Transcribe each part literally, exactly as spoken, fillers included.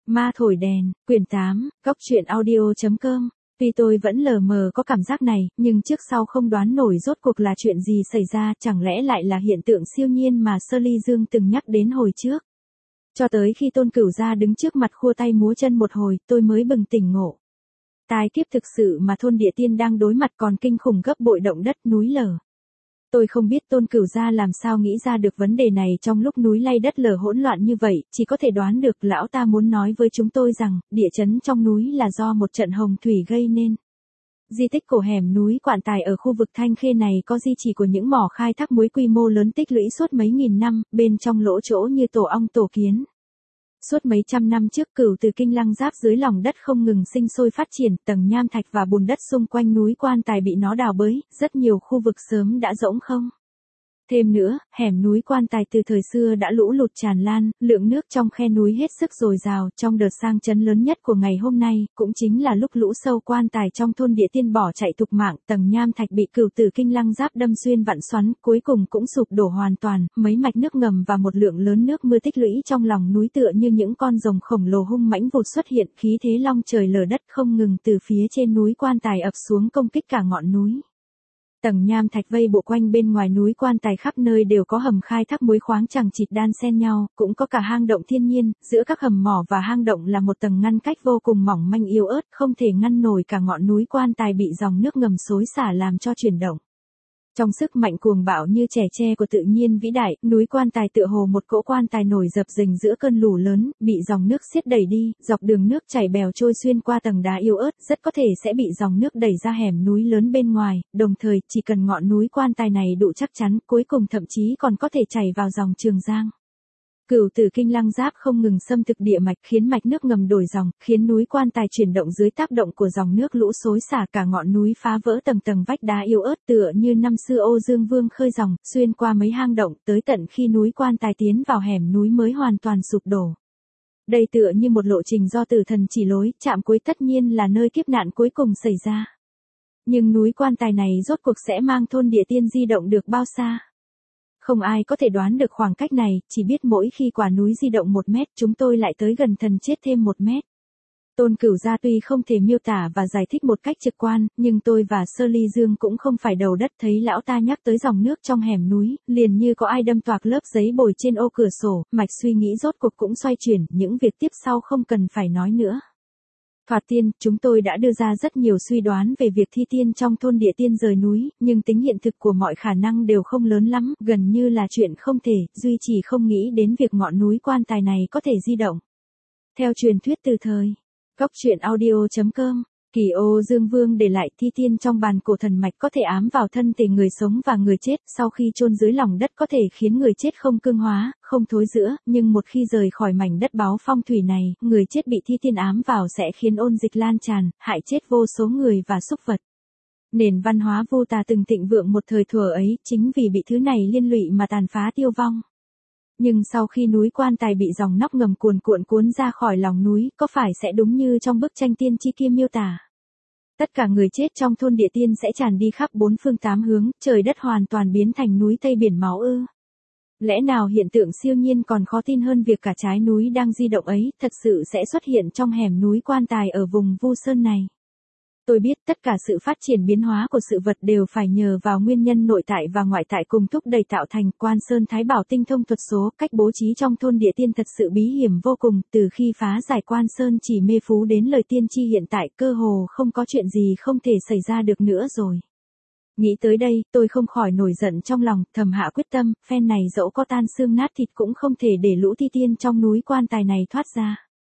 Ma thổi đèn, quyển tám, góc truyện audio.com. Tuy tôi vẫn lờ mờ có cảm giác này, nhưng trước sau không đoán nổi rốt cuộc là chuyện gì xảy ra, chẳng lẽ lại là hiện tượng siêu nhiên mà Shirley Dương từng nhắc đến hồi trước. Cho tới khi Tôn Cửu Gia đứng trước mặt khua tay múa chân một hồi, tôi mới bừng tỉnh ngộ. Tai kiếp thực sự mà thôn địa tiên đang đối mặt còn kinh khủng gấp bội động đất núi lở. Tôi không biết Tôn Cửu Gia làm sao nghĩ ra được vấn đề này trong lúc núi lay đất lở hỗn loạn như vậy, chỉ có thể đoán được lão ta muốn nói với chúng tôi rằng, địa chấn trong núi là do một trận hồng thủy gây nên. Di tích cổ hẻm núi Quạn Tài ở khu vực Thanh Khê này có di chỉ của những mỏ khai thác muối quy mô lớn tích lũy suốt mấy nghìn năm, bên trong lỗ chỗ như tổ ong tổ kiến. Suốt mấy trăm năm trước Cửu Từ Kinh Lăng Giáp dưới lòng đất không ngừng sinh sôi phát triển, tầng nham thạch và bùn đất xung quanh núi Quan Tài bị nó đào bới, rất nhiều khu vực sớm đã rỗng không. Thêm nữa, hẻm núi Quan Tài từ thời xưa đã lũ lụt tràn lan, lượng nước trong khe núi hết sức dồi dào, trong đợt sang chấn lớn nhất của ngày hôm nay, cũng chính là lúc lũ sâu Quan Tài trong thôn địa tiên bỏ chạy thục mạng, tầng nham thạch bị Cửu Từ Kinh Lăng Giáp đâm xuyên vặn xoắn, cuối cùng cũng sụp đổ hoàn toàn, mấy mạch nước ngầm và một lượng lớn nước mưa tích lũy trong lòng núi tựa như những con rồng khổng lồ hung mãnh vụt xuất hiện, khí thế long trời lở đất không ngừng từ phía trên núi Quan Tài ập xuống công kích cả ngọn núi. Tầng nham thạch vây bộ quanh bên ngoài núi Quan Tài khắp nơi đều có hầm khai thác muối khoáng chằng chịt đan xen nhau, cũng có cả hang động thiên nhiên, giữa các hầm mỏ và hang động là một tầng ngăn cách vô cùng mỏng manh yếu ớt, không thể ngăn nổi cả ngọn núi Quan Tài bị dòng nước ngầm xối xả làm cho chuyển động. Trong sức mạnh cuồng bạo như trẻ tre của tự nhiên vĩ đại, núi Quan Tài tựa hồ một cỗ quan tài nổi dập dềnh giữa cơn lũ lớn, bị dòng nước xiết đẩy đi, dọc đường nước chảy bèo trôi xuyên qua tầng đá yếu ớt, rất có thể sẽ bị dòng nước đẩy ra hẻm núi lớn bên ngoài, đồng thời, chỉ cần ngọn núi Quan Tài này đủ chắc chắn, cuối cùng thậm chí còn có thể chảy vào dòng Trường Giang. Cửu Từ Kinh Lăng Giáp không ngừng xâm thực địa mạch, khiến mạch nước ngầm đổi dòng, khiến núi Quan Tài chuyển động dưới tác động của dòng nước lũ xối xả, cả ngọn núi phá vỡ tầng tầng vách đá yếu ớt tựa như năm xưa Ô Dương Vương khơi dòng, xuyên qua mấy hang động, tới tận khi núi Quan Tài tiến vào hẻm núi mới hoàn toàn sụp đổ. Đây tựa như một lộ trình do tử thần chỉ lối, chạm cuối tất nhiên là nơi kiếp nạn cuối cùng xảy ra. Nhưng núi Quan Tài này rốt cuộc sẽ mang thôn địa tiên di động được bao xa? Không ai có thể đoán được khoảng cách này, chỉ biết mỗi khi quả núi di động một mét, chúng tôi lại tới gần thần chết thêm một mét. Tôn Cửu Gia tuy không thể miêu tả và giải thích một cách trực quan, nhưng tôi và Shirley Dương cũng không phải đầu đất, thấy lão ta nhắc tới dòng nước trong hẻm núi, liền như có ai đâm toạc lớp giấy bồi trên ô cửa sổ, mạch suy nghĩ rốt cuộc cũng xoay chuyển, những việc tiếp sau không cần phải nói nữa. Thoạt tiên, chúng tôi đã đưa ra rất nhiều suy đoán về việc thi tiên trong thôn địa tiên rời núi, nhưng tính hiện thực của mọi khả năng đều không lớn lắm, gần như là chuyện không thể, duy chỉ không nghĩ đến việc ngọn núi Quan Tài này có thể di động. Theo truyền thuyết từ thời, góc truyện audio.com, Kỳ Ô Dương Vương để lại thi tiên trong bàn cổ thần mạch có thể ám vào thân thể người sống và người chết, sau khi chôn dưới lòng đất có thể khiến người chết không cương hóa, không thối rữa, nhưng một khi rời khỏi mảnh đất báo phong thủy này, người chết bị thi tiên ám vào sẽ khiến ôn dịch lan tràn, hại chết vô số người và súc vật. Nền văn hóa Vu Tà từng thịnh vượng một thời thuở ấy, chính vì bị thứ này liên lụy mà tàn phá tiêu vong. Nhưng sau khi núi Quan Tài bị dòng nóc ngầm cuồn cuộn cuốn ra khỏi lòng núi, có phải sẽ đúng như trong bức tranh tiên tri kia miêu tả? Tất cả người chết trong thôn địa tiên sẽ tràn đi khắp bốn phương tám hướng, trời đất hoàn toàn biến thành núi Tây biển máu ư? Lẽ nào hiện tượng siêu nhiên còn khó tin hơn việc cả trái núi đang di động ấy, thật sự sẽ xuất hiện trong hẻm núi Quan Tài ở vùng Vu Sơn này? Tôi biết tất cả sự phát triển biến hóa của sự vật đều phải nhờ vào nguyên nhân nội tại và ngoại tại cùng thúc đẩy tạo thành. Quan Sơn Thái Bảo tinh thông thuật số, cách bố trí trong thôn địa tiên thật sự bí hiểm vô cùng, từ khi phá giải Quan Sơn chỉ mê phú đến lời tiên tri hiện tại, cơ hồ không có chuyện gì không thể xảy ra được nữa rồi. Nghĩ tới đây, tôi không khỏi nổi giận trong lòng, thầm hạ quyết tâm, phen này dẫu có tan xương nát thịt cũng không thể để lũ thi tiên trong núi Quan Tài này thoát ra.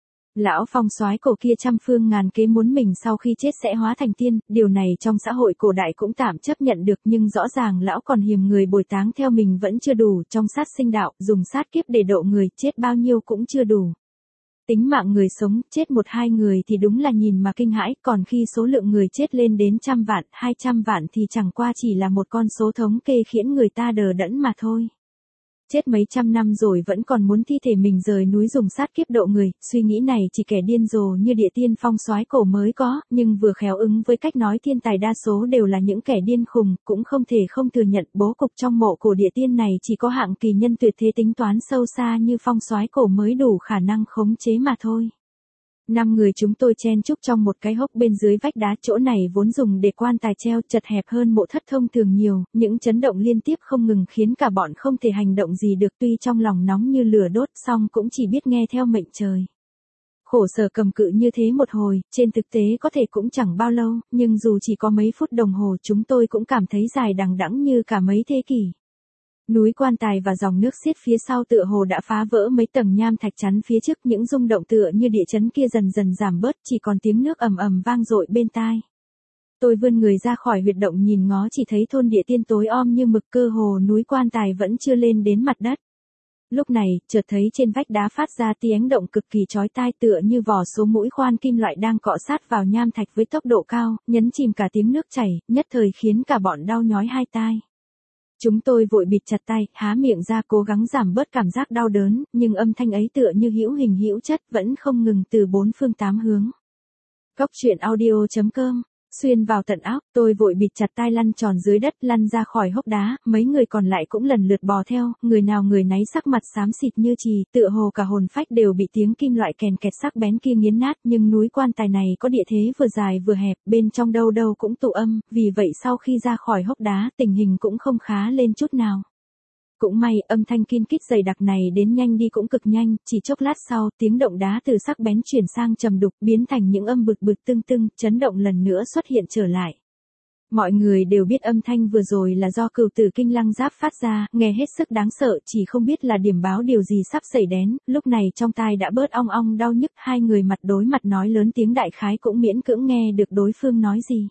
Lão phong soái cổ kia trăm phương ngàn kế muốn mình sau khi chết sẽ hóa thành tiên, điều này trong xã hội cổ đại cũng tạm chấp nhận được, nhưng rõ ràng lão còn hiềm người bồi táng theo mình vẫn chưa đủ, trong sát sinh đạo, dùng sát kiếp để độ người, chết bao nhiêu cũng chưa đủ. Tính mạng người sống, chết một hai người thì đúng là nhìn mà kinh hãi, còn khi số lượng người chết lên đến trăm vạn, hai trăm vạn thì chẳng qua chỉ là một con số thống kê khiến người ta đờ đẫn mà thôi. Chết mấy trăm năm rồi vẫn còn muốn thi thể mình rời núi dùng sát kiếp độ người, suy nghĩ này chỉ kẻ điên rồ như địa tiên phong soái cổ mới có, nhưng vừa khéo ứng với cách nói thiên tài đa số đều là những kẻ điên khùng, cũng không thể không thừa nhận bố cục trong mộ cổ địa tiên này chỉ có hạng kỳ nhân tuyệt thế tính toán sâu xa như phong soái cổ mới đủ khả năng khống chế mà thôi. Năm người chúng tôi chen chúc trong một cái hốc bên dưới vách đá, chỗ này vốn dùng để quan tài treo, chật hẹp hơn mộ thất thông thường nhiều, những chấn động liên tiếp không ngừng khiến cả bọn không thể hành động gì được, tuy trong lòng nóng như lửa đốt song cũng chỉ biết nghe theo mệnh trời. Khổ sở cầm cự như thế một hồi, trên thực tế có thể cũng chẳng bao lâu, nhưng dù chỉ có mấy phút đồng hồ chúng tôi cũng cảm thấy dài đằng đẵng như cả mấy thế kỷ. Núi quan tài và dòng nước xiết phía sau tựa hồ đã phá vỡ mấy tầng nham thạch chắn phía trước, những rung động tựa như địa chấn kia dần dần giảm bớt, chỉ còn tiếng nước ầm ầm vang dội bên tai. Tôi vươn người ra khỏi huyệt động nhìn ngó, chỉ thấy thôn địa tiên tối om như mực, cơ hồ núi quan tài vẫn chưa lên đến mặt đất. Lúc này, chợt thấy trên vách đá phát ra tiếng động cực kỳ chói tai, tựa như vỏ số mũi khoan kim loại đang cọ sát vào nham thạch với tốc độ cao, nhấn chìm cả tiếng nước chảy, nhất thời khiến cả bọn đau nhói hai tai. Chúng tôi vội bịt chặt tay, há miệng ra cố gắng giảm bớt cảm giác đau đớn, nhưng âm thanh ấy tựa như hữu hình hữu chất vẫn không ngừng từ bốn phương tám hướng. Cóc truyện audio chấm com xuyên vào tận óc, tôi vội bịt chặt tai lăn tròn dưới đất, lăn ra khỏi hốc đá, mấy người còn lại cũng lần lượt bò theo, người nào người nấy sắc mặt xám xịt như chì, tựa hồ cả hồn phách đều bị tiếng kim loại kèn kẹt sắc bén kia nghiến nát, nhưng núi quan tài này có địa thế vừa dài vừa hẹp, bên trong đâu đâu cũng tụ âm, vì vậy sau khi ra khỏi hốc đá, tình hình cũng không khá lên chút nào. Cũng may, âm thanh kin kít dày đặc này đến nhanh đi cũng cực nhanh, chỉ chốc lát sau, tiếng động đá từ sắc bén chuyển sang trầm đục, biến thành những âm bực bực tưng tưng, chấn động lần nữa xuất hiện trở lại. Mọi người đều biết âm thanh vừa rồi là do cửu tử kinh lăng giáp phát ra, nghe hết sức đáng sợ, chỉ không biết là điểm báo điều gì sắp xảy đến, lúc này trong tai đã bớt ong ong đau nhức, hai người mặt đối mặt nói lớn tiếng đại khái cũng miễn cưỡng nghe được đối phương nói gì.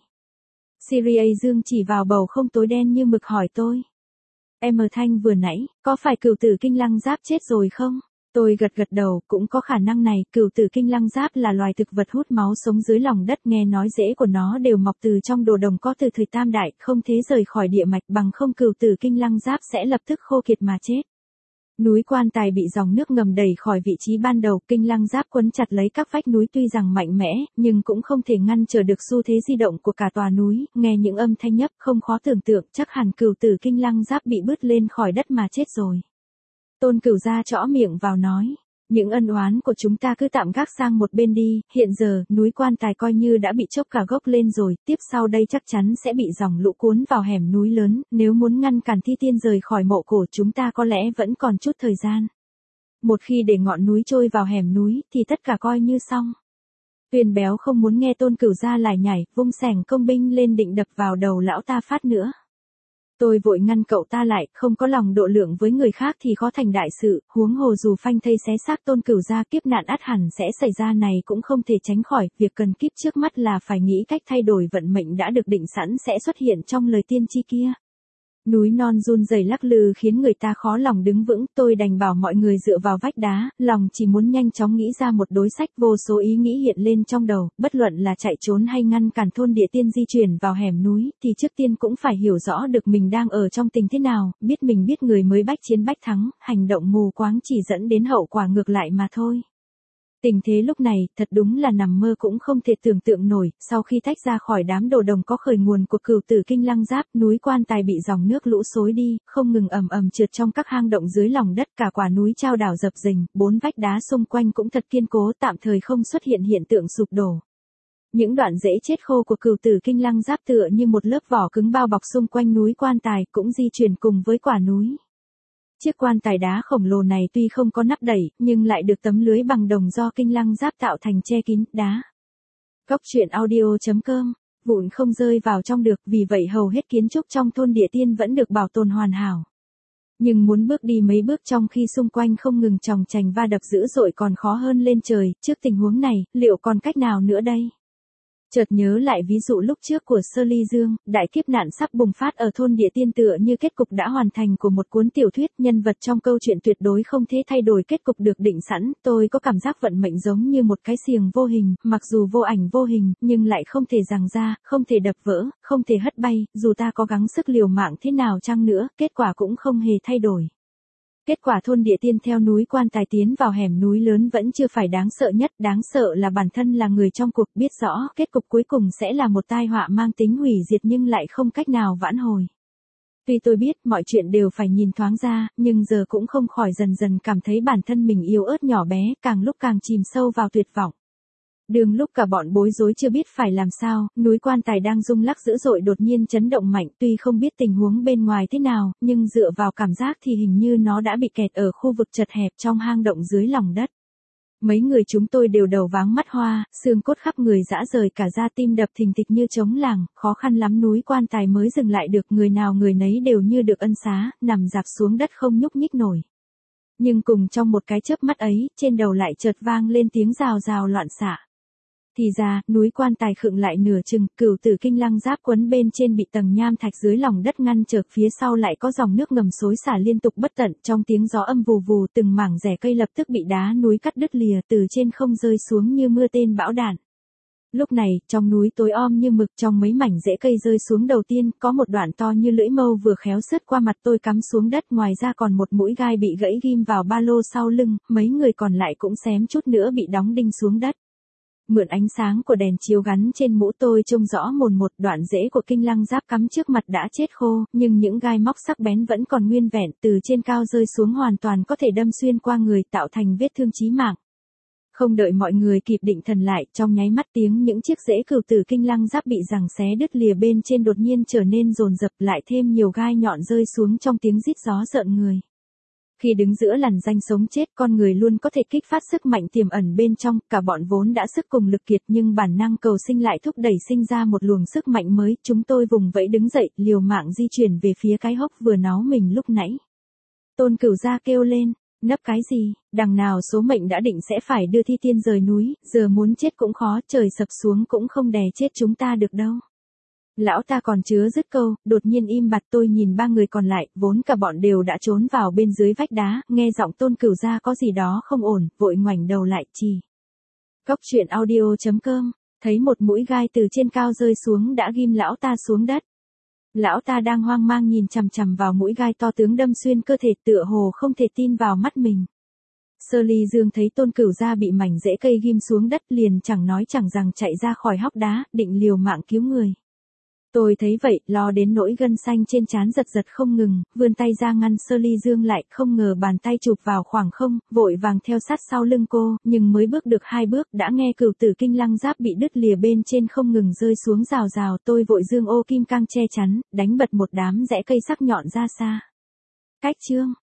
Syria Dương chỉ vào bầu không tối đen như mực hỏi tôi. Em ở Thanh vừa nãy, có phải cửu tử kinh lăng giáp chết rồi không? Tôi gật gật đầu, cũng có khả năng này, cửu tử kinh lăng giáp là loài thực vật hút máu sống dưới lòng đất, nghe nói rễ của nó đều mọc từ trong đồ đồng có từ thời Tam Đại, không thể rời khỏi địa mạch, bằng không cửu tử kinh lăng giáp sẽ lập tức khô kiệt mà chết. Núi quan tài bị dòng nước ngầm đẩy khỏi vị trí ban đầu, kinh lăng giáp quấn chặt lấy các vách núi, tuy rằng mạnh mẽ, nhưng cũng không thể ngăn trở được xu thế di động của cả tòa núi, nghe những âm thanh nhấp không khó tưởng tượng, chắc hẳn cửu tử kinh lăng giáp bị bứt lên khỏi đất mà chết rồi. Tôn Cửu Gia trõ miệng vào nói. Những ân oán của chúng ta cứ tạm gác sang một bên đi, hiện giờ, núi quan tài coi như đã bị chốc cả gốc lên rồi, tiếp sau đây chắc chắn sẽ bị dòng lũ cuốn vào hẻm núi lớn, nếu muốn ngăn cản thi tiên rời khỏi mộ cổ chúng ta có lẽ vẫn còn chút thời gian. Một khi để ngọn núi trôi vào hẻm núi, thì tất cả coi như xong. Tuyền Béo không muốn nghe Tôn Cửu Gia lải nhải, vung xẻng công binh lên định đập vào đầu lão ta phát nữa. Tôi vội ngăn cậu ta lại, không có lòng độ lượng với người khác thì khó thành đại sự, huống hồ dù phanh thây xé xác Tôn Cửu Gia, kiếp nạn ắt hẳn sẽ xảy ra này cũng không thể tránh khỏi, việc cần kíp trước mắt là phải nghĩ cách thay đổi vận mệnh đã được định sẵn sẽ xuất hiện trong lời tiên tri kia. Núi non run rẩy lắc lư khiến người ta khó lòng đứng vững, tôi đành bảo mọi người dựa vào vách đá, lòng chỉ muốn nhanh chóng nghĩ ra một đối sách, vô số ý nghĩ hiện lên trong đầu, bất luận là chạy trốn hay ngăn cản thôn địa tiên di chuyển vào hẻm núi, thì trước tiên cũng phải hiểu rõ được mình đang ở trong tình thế nào, biết mình biết người mới bách chiến bách thắng, hành động mù quáng chỉ dẫn đến hậu quả ngược lại mà thôi. Tình thế lúc này, thật đúng là nằm mơ cũng không thể tưởng tượng nổi, sau khi tách ra khỏi đám đồ đồng có khởi nguồn của cửu tử kinh lăng giáp, núi quan tài bị dòng nước lũ xối đi, không ngừng ầm ầm trượt trong các hang động dưới lòng đất, cả quả núi chao đảo dập dềnh, bốn vách đá xung quanh cũng thật kiên cố, tạm thời không xuất hiện hiện tượng sụp đổ. Những đoạn rễ chết khô của cửu tử kinh lăng giáp tựa như một lớp vỏ cứng bao bọc xung quanh núi quan tài, cũng di chuyển cùng với quả núi. Chiếc quan tài đá khổng lồ này tuy không có nắp đẩy, nhưng lại được tấm lưới bằng đồng do kinh lăng giáp tạo thành che kín đá. Cóc truyện audio chấm com, vụn không rơi vào trong được, vì vậy hầu hết kiến trúc trong thôn địa tiên vẫn được bảo tồn hoàn hảo. Nhưng muốn bước đi mấy bước trong khi xung quanh không ngừng chòng chành va đập dữ dội còn khó hơn lên trời, trước tình huống này, liệu còn cách nào nữa đây? Chợt nhớ lại ví dụ lúc trước của Sơ Ly Dương, đại kiếp nạn sắp bùng phát ở thôn địa tiên tựa như kết cục đã hoàn thành của một cuốn tiểu thuyết, nhân vật trong câu chuyện tuyệt đối không thể thay đổi kết cục được định sẵn, tôi có cảm giác vận mệnh giống như một cái xiềng vô hình, mặc dù vô ảnh vô hình, nhưng lại không thể giằng ra, không thể đập vỡ, không thể hất bay, dù ta có gắng sức liều mạng thế nào chăng nữa, kết quả cũng không hề thay đổi. Kết quả thôn địa tiên theo núi quan tài tiến vào hẻm núi lớn vẫn chưa phải đáng sợ nhất, đáng sợ là bản thân là người trong cuộc biết rõ kết cục cuối cùng sẽ là một tai họa mang tính hủy diệt nhưng lại không cách nào vãn hồi. Tuy tôi biết mọi chuyện đều phải nhìn thoáng ra, nhưng giờ cũng không khỏi dần dần cảm thấy bản thân mình yếu ớt nhỏ bé, càng lúc càng chìm sâu vào tuyệt vọng. Đường lúc cả bọn bối rối chưa biết phải làm sao, núi quan tài đang rung lắc dữ dội đột nhiên chấn động mạnh, tuy không biết tình huống bên ngoài thế nào, nhưng dựa vào cảm giác thì hình như nó đã bị kẹt ở khu vực chật hẹp trong hang động dưới lòng đất. Mấy người chúng tôi đều đầu váng mắt hoa, xương cốt khắp người rã rời cả da, tim đập thình thịch như trống làng, khó khăn lắm núi quan tài mới dừng lại được, người nào người nấy đều như được ân xá, nằm dạp xuống đất không nhúc nhích nổi. Nhưng cùng trong một cái chớp mắt ấy, trên đầu lại chợt vang lên tiếng rào rào loạn xạ. Thì ra, núi quan tài khựng lại nửa chừng, cửu tử kinh lăng giáp quấn bên trên bị tầng nham thạch dưới lòng đất ngăn trở, phía sau lại có dòng nước ngầm xối xả liên tục bất tận, trong tiếng gió âm vù vù, từng mảng rễ cây lập tức bị đá núi cắt đứt lìa, từ trên không rơi xuống như mưa tên bão đạn. Lúc này, trong núi tối om như mực, trong mấy mảnh rễ cây rơi xuống đầu tiên, có một đoạn to như lưỡi mâu vừa khéo sứt qua mặt tôi cắm xuống đất, ngoài ra còn một mũi gai bị gãy ghim vào ba lô sau lưng, mấy người còn lại cũng xém chút nữa bị đóng đinh xuống đất. Mượn ánh sáng của đèn chiếu gắn trên mũ tôi trông rõ mồn một, đoạn rễ của kinh lăng giáp cắm trước mặt đã chết khô, nhưng những gai móc sắc bén vẫn còn nguyên vẹn, từ trên cao rơi xuống hoàn toàn có thể đâm xuyên qua người, tạo thành vết thương chí mạng. Không đợi mọi người kịp định thần lại, trong nháy mắt tiếng những chiếc rễ cửu tử kinh lăng giáp bị giằng xé đứt lìa bên trên đột nhiên trở nên dồn dập, lại thêm nhiều gai nhọn rơi xuống trong tiếng rít gió rợn người. Khi đứng giữa lằn ranh sống chết, con người luôn có thể kích phát sức mạnh tiềm ẩn bên trong, cả bọn vốn đã sức cùng lực kiệt nhưng bản năng cầu sinh lại thúc đẩy sinh ra một luồng sức mạnh mới, chúng tôi vùng vẫy đứng dậy, liều mạng di chuyển về phía cái hốc vừa náu mình lúc nãy. Tôn Cửu Gia kêu lên, nấp cái gì, đằng nào số mệnh đã định sẽ phải đưa thi tiên rời núi, giờ muốn chết cũng khó, trời sập xuống cũng không đè chết chúng ta được đâu. Lão ta còn chứa dứt câu, đột nhiên im bặt, tôi nhìn ba người còn lại, vốn cả bọn đều đã trốn vào bên dưới vách đá, nghe giọng Tôn Cửu Gia có gì đó không ổn, vội ngoảnh đầu lại, chỉ. Cốc truyện audio chấm com, thấy một mũi gai từ trên cao rơi xuống đã ghim lão ta xuống đất. Lão ta đang hoang mang nhìn chằm chằm vào mũi gai to tướng đâm xuyên cơ thể, tựa hồ không thể tin vào mắt mình. Sơ Ly Dương thấy Tôn Cửu Gia bị mảnh rễ cây ghim xuống đất liền chẳng nói chẳng rằng chạy ra khỏi hốc đá, định liều mạng cứu người. Tôi thấy vậy, lo đến nỗi gân xanh trên trán giật giật không ngừng, vươn tay ra ngăn Sơ Ly Dương lại, không ngờ bàn tay chụp vào khoảng không, vội vàng theo sát sau lưng cô, nhưng mới bước được hai bước đã nghe cửu tử kinh lăng giáp bị đứt lìa bên trên không ngừng rơi xuống rào rào, tôi vội dương ô kim cang che chắn, đánh bật một đám rễ cây sắc nhọn ra xa. Cách chương